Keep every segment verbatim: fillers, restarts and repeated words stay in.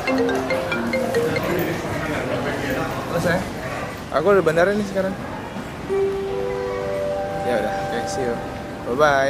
Halo sayang, aku udah bandara nih sekarang. Ya udah, oke, okay, see you. Bye bye.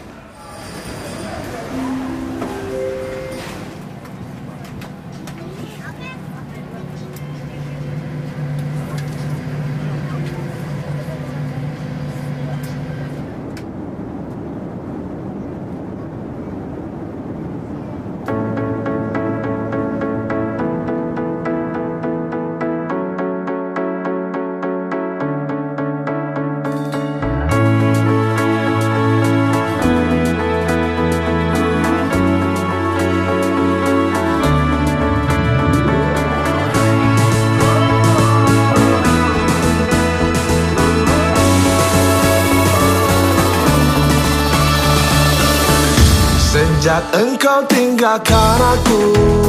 Sejak engkau tinggalkan aku,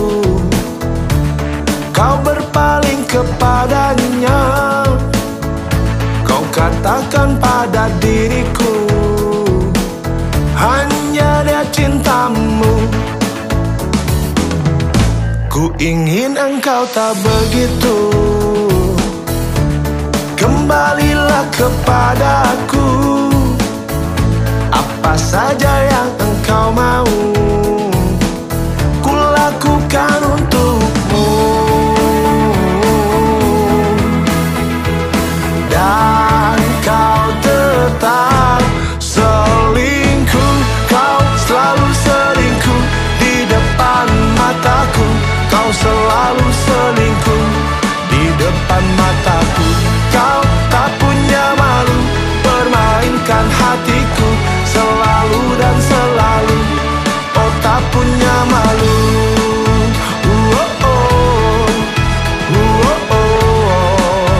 kau berpaling kepadanya. Kau katakan pada diriku, hanya dia cintamu. Ku ingin engkau tak begitu. Kembalilah kepadaku. Apa saja yang engkau mau, ku lakukan untukmu. Dan kau tetap selingkuh, kau selalu selingkuh di depan mataku. Kau selalu selingkuh di depan mataku. Kau tak punya malu, permainkan hatiku selalu dan selalu. Oh, tak punya malu. Uh, oh, oh. Uh, oh, oh.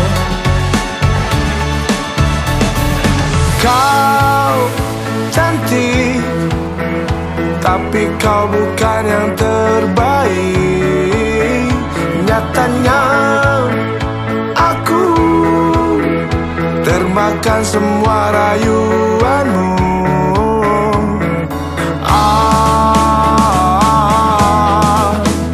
Kau cantik, tapi kau bukan yang terbaik. Nyatanya aku termakan semua rayuanmu. Ah,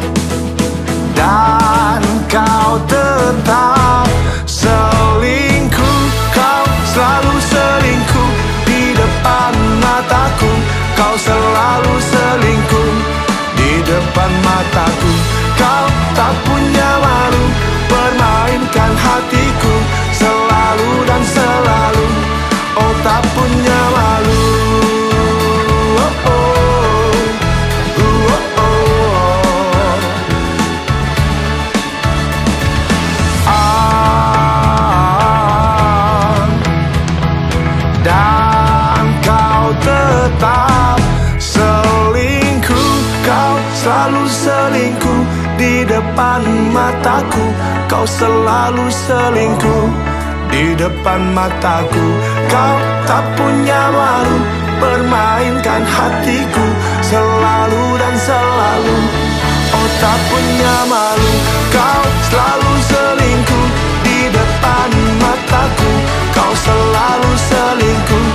dan kau tetap selingkuh, kau selalu selingkuh di depan mataku. Kau selalu selingkuh di depan mataku. Kau tak punya malu, permainkan hatiku selalu dan selalu. Oh, tak punya malu. Oh, oh. Uh, oh, oh. Ah, dan kau tetap selingkuh, kau selalu selingkuh di depan mataku. Kau selalu selingkuh di depan mataku. Kau tak punya malu, permainkan hatiku selalu dan selalu. Oh, tak punya malu, kau selalu selingkuh di depan mataku. Kau selalu selingkuh